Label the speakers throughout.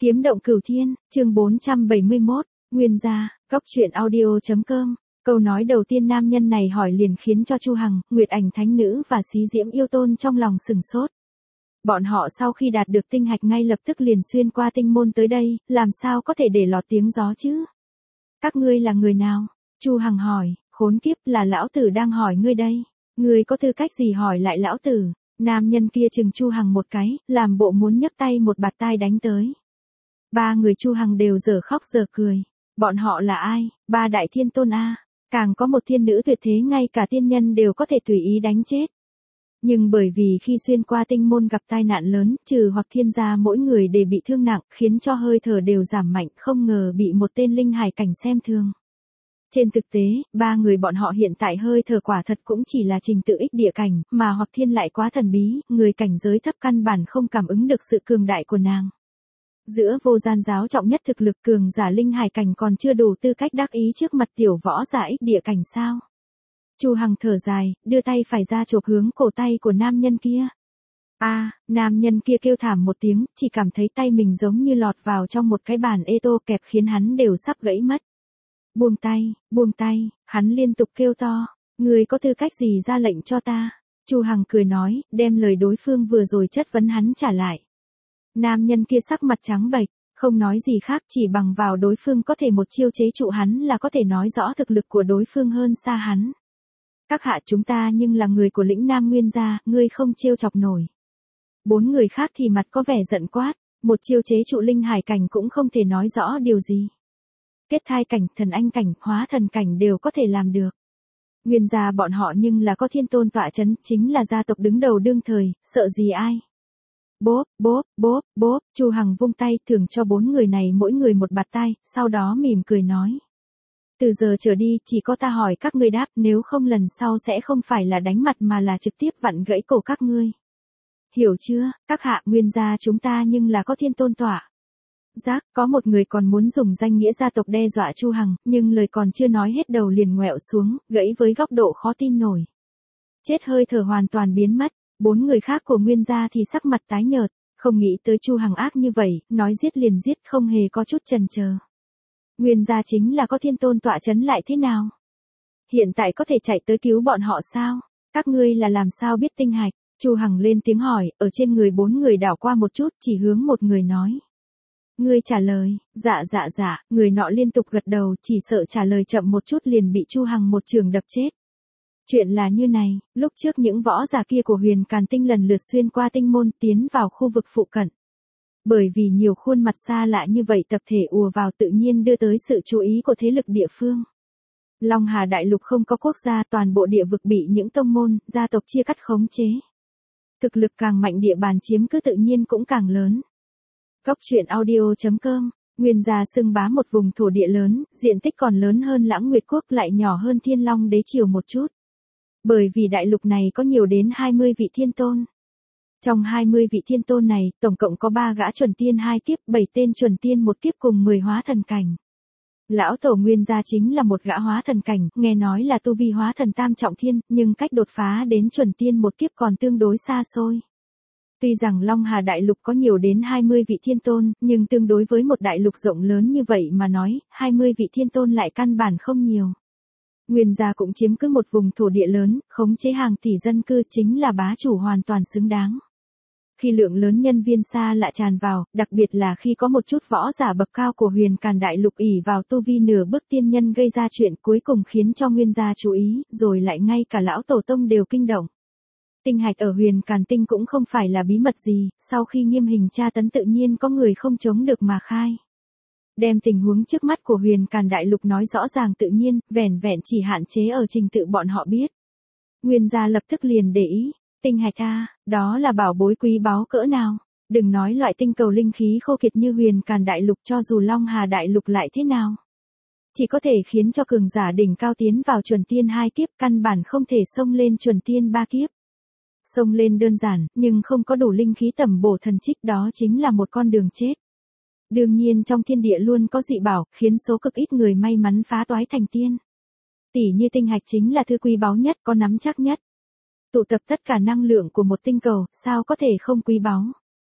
Speaker 1: Kiếm động cửu thiên, chương 471, Nguyên gia, góc truyện audio.com. Câu nói đầu tiên nam nhân này hỏi liền khiến cho Chu Hằng, Nguyệt Ảnh Thánh Nữ và Xí Diễm Yêu Tôn trong lòng sừng sốt. Bọn họ sau khi đạt được tinh hạch ngay lập tức liền xuyên qua tinh môn tới đây, làm sao có thể để lọt tiếng gió chứ? Các ngươi là người nào? Chu Hằng hỏi, khốn kiếp, là lão tử đang hỏi ngươi đây. Ngươi có tư cách gì hỏi lại lão tử? Nam nhân kia chừng Chu Hằng một cái, làm bộ muốn nhấc tay một bạt tai đánh tới. Ba người Chu Hằng đều dở khóc dở cười. Bọn họ là ai? Ba đại thiên tôn a, càng có một thiên nữ tuyệt thế ngay cả tiên nhân đều có thể tùy ý đánh chết. Nhưng bởi vì khi xuyên qua tinh môn gặp tai nạn lớn, trừ hoặc thiên gia mỗi người đều bị thương nặng, khiến cho hơi thở đều giảm mạnh, không ngờ bị một tên linh hải cảnh xem thường. Trên thực tế, ba người bọn họ hiện tại hơi thở quả thật cũng chỉ là trình tự ích địa cảnh, mà hoặc thiên lại quá thần bí, người cảnh giới thấp căn bản không cảm ứng được sự cường đại của nàng. Giữa vô gian giáo trọng nhất thực lực cường giả linh hải cảnh còn chưa đủ tư cách đắc ý trước mặt tiểu võ giả ích địa cảnh sao? Chu Hằng thở dài, đưa tay phải ra chộp hướng cổ tay của nam nhân kia. Nam nhân kia kêu thảm một tiếng, chỉ cảm thấy tay mình giống như lọt vào trong một cái bàn ê tô kẹp khiến hắn đều sắp gãy mất. Buông tay, hắn liên tục kêu to, người có tư cách gì ra lệnh cho ta? Chu Hằng cười nói, đem lời đối phương vừa rồi chất vấn hắn trả lại. Nam nhân kia sắc mặt trắng bệch, không nói gì khác, chỉ bằng vào đối phương có thể một chiêu chế trụ hắn là có thể nói rõ thực lực của đối phương hơn xa hắn. Các hạ, chúng ta nhưng là người của lĩnh Nam Nguyên gia, ngươi không trêu chọc nổi. Bốn người khác thì mặt có vẻ giận quát, một chiêu chế trụ linh hải cảnh cũng không thể nói rõ điều gì. Kết thai cảnh, thần anh cảnh, hóa thần cảnh đều có thể làm được. Nguyên gia bọn họ nhưng là có thiên tôn tọa chấn, chính là gia tộc đứng đầu đương thời, sợ gì ai. Bốp, Chu Hằng vung tay thưởng cho bốn người này mỗi người một bạt tai, sau đó mỉm cười nói. Từ giờ trở đi, chỉ có ta hỏi các ngươi đáp, nếu không lần sau sẽ không phải là đánh mặt mà là trực tiếp vặn gãy cổ các ngươi. Hiểu chưa, các hạ, Nguyên gia chúng ta nhưng là có thiên tôn tọa. Giác, có một người còn muốn dùng danh nghĩa gia tộc đe dọa Chu Hằng, nhưng lời còn chưa nói hết đầu liền ngoẹo xuống, gãy với góc độ khó tin nổi. Chết hơi thở hoàn toàn biến mất, bốn người khác của Nguyên gia thì sắc mặt tái nhợt, không nghĩ tới Chu Hằng ác như vậy, nói giết liền giết không hề có chút chần chờ. Nguyên gia chính là có thiên tôn tọa chấn lại thế nào? Hiện tại có thể chạy tới cứu bọn họ sao? Các ngươi là làm sao biết tinh hạch? Chu Hằng lên tiếng hỏi, ở trên người bốn người đảo qua một chút, chỉ hướng một người nói. Ngươi trả lời, dạ, người nọ liên tục gật đầu, chỉ sợ trả lời chậm một chút liền bị Chu Hằng một trường đập chết. Chuyện là như này, lúc trước những võ giả kia của Huyền Càn Tinh lần lượt xuyên qua tinh môn tiến vào khu vực phụ cận. Bởi vì nhiều khuôn mặt xa lạ như vậy tập thể ùa vào tự nhiên đưa tới sự chú ý của thế lực địa phương. Long Hà Đại Lục không có quốc gia, toàn bộ địa vực bị những tông môn, gia tộc chia cắt khống chế. Thực lực càng mạnh địa bàn chiếm cứ tự nhiên cũng càng lớn. Góc truyện audio.com, Nguyên gia xưng bá một vùng thổ địa lớn, diện tích còn lớn hơn Lãng Nguyệt Quốc lại nhỏ hơn Thiên Long Đế Triều một chút. Bởi vì đại lục này có nhiều đến 20 vị thiên tôn. Trong 20 vị thiên tôn này, tổng cộng có 3 gã chuẩn tiên 2 kiếp, 7 tên chuẩn tiên 1 kiếp cùng 10 hóa thần cảnh. Lão tổ Nguyên gia chính là một gã hóa thần cảnh, nghe nói là tu vi hóa thần tam trọng thiên, nhưng cách đột phá đến chuẩn tiên 1 kiếp còn tương đối xa xôi. Tuy rằng Long Hà Đại Lục có nhiều đến 20 vị thiên tôn, nhưng tương đối với một đại lục rộng lớn như vậy mà nói, 20 vị thiên tôn lại căn bản không nhiều. Nguyên gia cũng chiếm cứ một vùng thổ địa lớn, khống chế hàng tỷ dân cư, chính là bá chủ hoàn toàn xứng đáng. Khi lượng lớn nhân viên xa lạ tràn vào, đặc biệt là khi có một chút võ giả bậc cao của Huyền Càn Đại Lục ỷ vào tu vi nửa bước tiên nhân gây ra chuyện cuối cùng khiến cho Nguyên gia chú ý, rồi lại ngay cả lão tổ tông đều kinh động. Tinh hạch ở Huyền Càn Tinh cũng không phải là bí mật gì, sau khi nghiêm hình tra tấn tự nhiên có người không chống được mà khai. Đem tình huống trước mắt của Huyền Càn Đại Lục nói rõ ràng tự nhiên, vẻn vẹn chỉ hạn chế ở trình tự bọn họ biết. Nguyên gia lập tức liền để ý, tinh hạch đó là bảo bối quý báu cỡ nào, đừng nói loại tinh cầu linh khí khô kiệt như Huyền Càn Đại Lục, cho dù Long Hà Đại Lục lại thế nào. Chỉ có thể khiến cho cường giả đỉnh cao tiến vào chuẩn tiên 2 kiếp, căn bản không thể xông lên chuẩn tiên 3 kiếp. Xông lên đơn giản, nhưng không có đủ linh khí tẩm bổ thần trích, đó chính là một con đường chết. Đương nhiên trong thiên địa luôn có dị bảo, khiến số cực ít người may mắn phá toái thành tiên. Tỉ như tinh hạch chính là thứ quý báu nhất, có nắm chắc nhất. Tụ tập tất cả năng lượng của một tinh cầu, sao có thể không quý báu.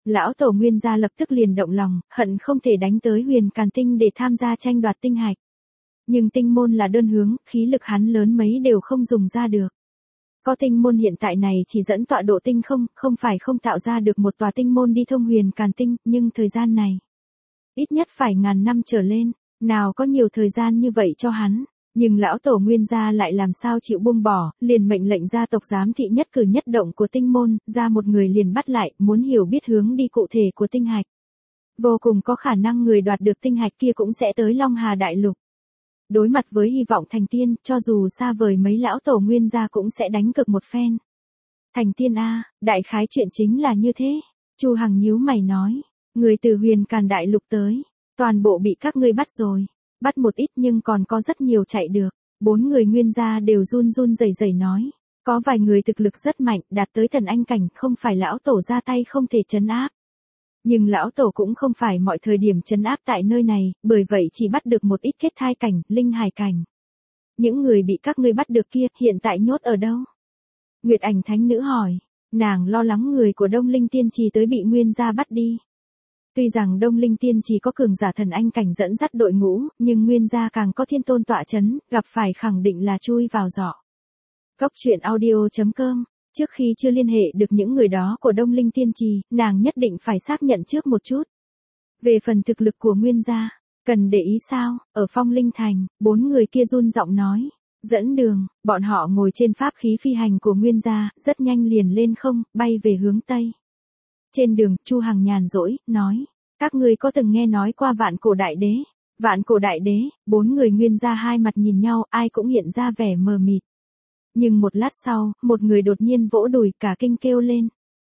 Speaker 1: Lão tổ Nguyên gia lập tức liền động lòng, hận không thể đánh tới Huyền Càn Tinh để tham gia tranh đoạt tinh hạch. Nhưng tinh môn là đơn hướng, khí lực hắn lớn mấy đều không dùng ra được. Có tinh môn hiện tại này chỉ dẫn tọa độ tinh không phải không tạo ra được một tòa tinh môn đi thông Huyền Càn Tinh, nhưng thời gian này ít nhất phải ngàn năm trở lên, nào có nhiều thời gian như vậy cho hắn. Nhưng lão tổ Nguyên gia lại làm sao chịu buông bỏ, liền mệnh lệnh gia tộc giám thị nhất cử nhất động của tinh môn, ra một người liền bắt lại, muốn hiểu biết hướng đi cụ thể của tinh hạch. Vô cùng có khả năng người đoạt được tinh hạch kia cũng sẽ tới Long Hà Đại Lục. Đối mặt với hy vọng thành tiên, cho dù xa vời mấy lão tổ Nguyên gia cũng sẽ đánh cực một phen. Thành tiên a, đại khái chuyện chính là như thế. Chu Hằng nhíu mày nói, người từ Huyền Càn Đại Lục tới, toàn bộ bị các ngươi bắt rồi. Bắt một ít nhưng còn có rất nhiều chạy được. 4 người Nguyên gia đều run run rẩy rẩy nói. Có vài người thực lực rất mạnh, đạt tới thần anh cảnh, không phải lão tổ ra tay không thể trấn áp. Nhưng lão tổ cũng không phải mọi thời điểm trấn áp tại nơi này, bởi vậy chỉ bắt được một ít kết thai cảnh, linh hải cảnh. Những người bị các ngươi bắt được kia, hiện tại nhốt ở đâu? Nguyệt Ảnh Thánh Nữ hỏi. Nàng lo lắng người của Đông Linh Tiên Trì tới bị Nguyên gia bắt đi. Tuy rằng Đông Linh Tiên Trì có cường giả thần anh cảnh dẫn dắt đội ngũ, nhưng Nguyên gia càng có thiên tôn tọa chấn, gặp phải khẳng định là chui vào giỏ. Góc truyện audio.com. Trước khi chưa liên hệ được những người đó của Đông Linh Tiên Trì, nàng nhất định phải xác nhận trước một chút. Về phần thực lực của Nguyên gia, cần để ý sao? Ở Phong Linh Thành, 4 người kia run giọng nói. Dẫn đường, bọn họ ngồi trên pháp khí phi hành của Nguyên gia, rất nhanh liền lên không, bay về hướng Tây. Trên đường, Chu Hằng nhàn rỗi, nói, các ngươi có từng nghe nói qua Vạn Cổ Đại Đế? Vạn Cổ Đại Đế, 4 người Nguyên gia hai mặt nhìn nhau, ai cũng hiện ra vẻ mờ mịt. Nhưng một lát sau, một người đột nhiên vỗ đùi, cả kinh kêu lên.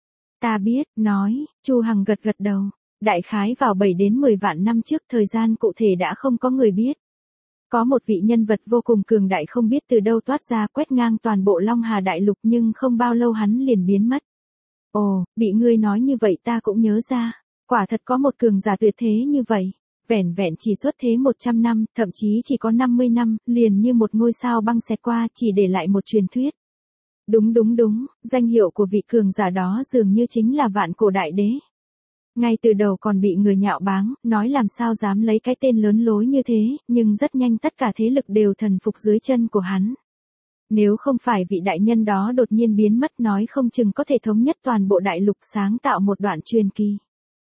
Speaker 1: Ta biết, nói, Chu Hằng gật gật đầu. Đại khái vào 7 đến 10 vạn năm trước, thời gian cụ thể đã không có người biết. Có một vị nhân vật vô cùng cường đại không biết từ đâu toát ra, quét ngang toàn bộ Long Hà Đại Lục, nhưng không bao lâu hắn liền biến mất. Ồ, bị ngươi nói như vậy ta cũng nhớ ra. Quả thật có một cường giả tuyệt thế như vậy. Vẻn vẹn chỉ xuất thế 100 năm, thậm chí chỉ có 50 năm, liền như một ngôi sao băng xẹt qua, chỉ để lại một truyền thuyết. Đúng, danh hiệu của vị cường giả đó dường như chính là Vạn Cổ Đại Đế. Ngay từ đầu còn bị người nhạo báng, nói làm sao dám lấy cái tên lớn lối như thế, nhưng rất nhanh tất cả thế lực đều thần phục dưới chân của hắn. Nếu không phải vị đại nhân đó đột nhiên biến mất, nói không chừng có thể thống nhất toàn bộ đại lục, sáng tạo một đoạn truyền kỳ.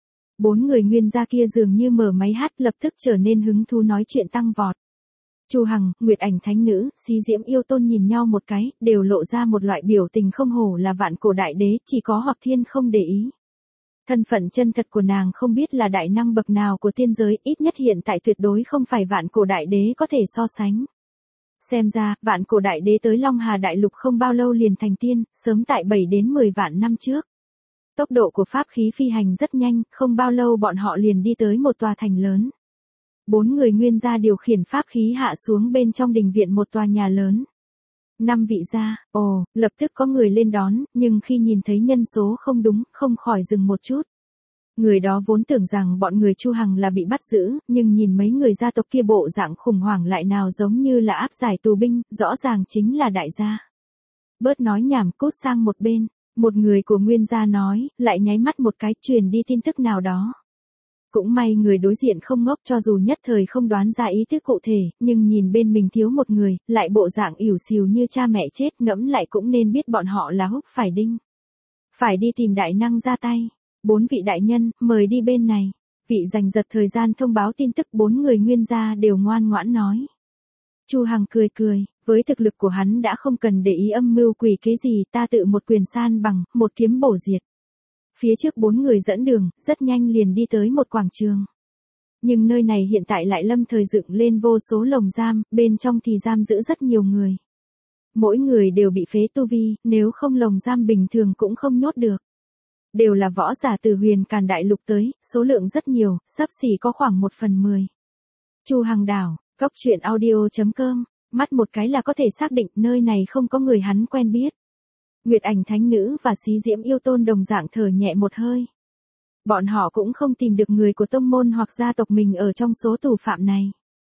Speaker 1: 4 người Nguyên gia kia dường như mở máy hát, lập tức trở nên hứng thú nói chuyện tăng vọt. Chu Hằng, Nguyệt Ảnh Thánh Nữ, Xí Diễm Yêu Tôn nhìn nhau một cái, đều lộ ra một loại biểu tình không hổ là Vạn Cổ Đại Đế, chỉ có Hoặc Thiên không để ý. Thân phận chân thật của nàng không biết là đại năng bậc nào của tiên giới, ít nhất hiện tại tuyệt đối không phải Vạn Cổ Đại Đế có thể so sánh. Xem ra, Vạn Cổ Đại Đế tới Long Hà Đại Lục không bao lâu liền thành tiên, sớm tại 7 đến 10 vạn năm trước. Tốc độ của pháp khí phi hành rất nhanh, không bao lâu bọn họ liền đi tới một tòa thành lớn. 4 người Nguyên gia điều khiển pháp khí hạ xuống bên trong đình viện một tòa nhà lớn. 5 vị gia, lập tức có người lên đón, nhưng khi nhìn thấy nhân số không đúng, không khỏi dừng một chút. Người đó vốn tưởng rằng bọn người Chu Hằng là bị bắt giữ, nhưng nhìn mấy người gia tộc kia bộ dạng khủng hoảng lại nào giống như là áp giải tù binh, rõ ràng chính là đại gia. Bớt nói nhảm, cút sang một bên. Một người của Nguyên gia nói, lại nháy mắt một cái, truyền đi tin tức nào đó. Cũng may người đối diện không ngốc, cho dù nhất thời không đoán ra ý thức cụ thể, nhưng nhìn bên mình thiếu một người, lại bộ dạng ỉu xìu như cha mẹ chết, ngẫm lại cũng nên biết bọn họ là húc phải đinh. Phải đi tìm đại năng ra tay. 4 vị đại nhân, mời đi bên này. Vị giành giật thời gian thông báo tin tức, 4 người Nguyên gia đều ngoan ngoãn nói. Chu Hằng cười, với thực lực của hắn đã không cần để ý âm mưu quỷ kế gì, ta tự một quyền san bằng, một kiếm bổ diệt. Phía trước 4 người dẫn đường, rất nhanh liền đi tới một quảng trường. Nhưng nơi này hiện tại lại lâm thời dựng lên vô số lồng giam, bên trong thì giam giữ rất nhiều người. Mỗi người đều bị phế tu vi, nếu không lồng giam bình thường cũng không nhốt được. Đều là võ giả từ Huyền Càn Đại Lục tới, số lượng rất nhiều, xấp xỉ có khoảng 1/10. Chu Hằng đảo, góc truyện audio.com, mắt một cái là có thể xác định nơi này không có người hắn quen biết. Nguyệt Ảnh Thánh Nữ và Xí Diễm Yêu Tôn đồng dạng thở nhẹ một hơi. Bọn họ cũng không tìm được người của tông môn hoặc gia tộc mình ở trong số tù phạm này.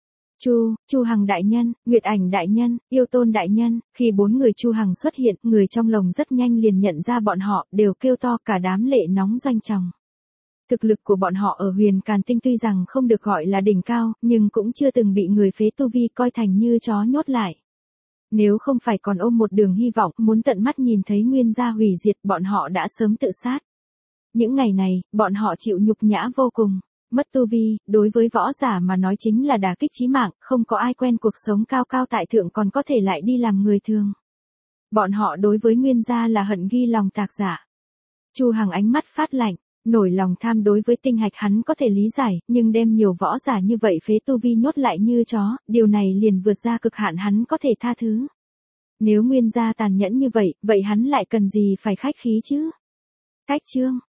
Speaker 1: Chu Hằng đại nhân, Nguyệt Ảnh đại nhân, Yêu Tôn đại nhân, khi 4 người Chu Hằng xuất hiện, người trong lồng rất nhanh liền nhận ra bọn họ, đều kêu to, cả đám lệ nóng doanh tròng. Thực lực của bọn họ ở Huyền Càn Tinh tuy rằng không được gọi là đỉnh cao, nhưng cũng chưa từng bị người phế tu vi coi thành như chó nhốt lại. Nếu không phải còn ôm một đường hy vọng muốn tận mắt nhìn thấy Nguyên gia hủy diệt, bọn họ đã sớm tự sát. Những ngày này, bọn họ chịu nhục nhã vô cùng. Mất tu vi, đối với võ giả mà nói chính là đả kích chí mạng, không có ai quen cuộc sống cao cao tại thượng còn có thể lại đi làm người thường. Bọn họ đối với Nguyên gia là hận ghi lòng tạc dạ. Chu Hằng ánh mắt phát lạnh, nổi lòng tham đối với tinh hạch hắn có thể lý giải, nhưng đem nhiều võ giả như vậy phế tu vi nhốt lại như chó, điều này liền vượt ra cực hạn hắn có thể tha thứ. Nếu Nguyên gia tàn nhẫn như vậy, vậy hắn lại cần gì phải khách khí chứ? Cách chương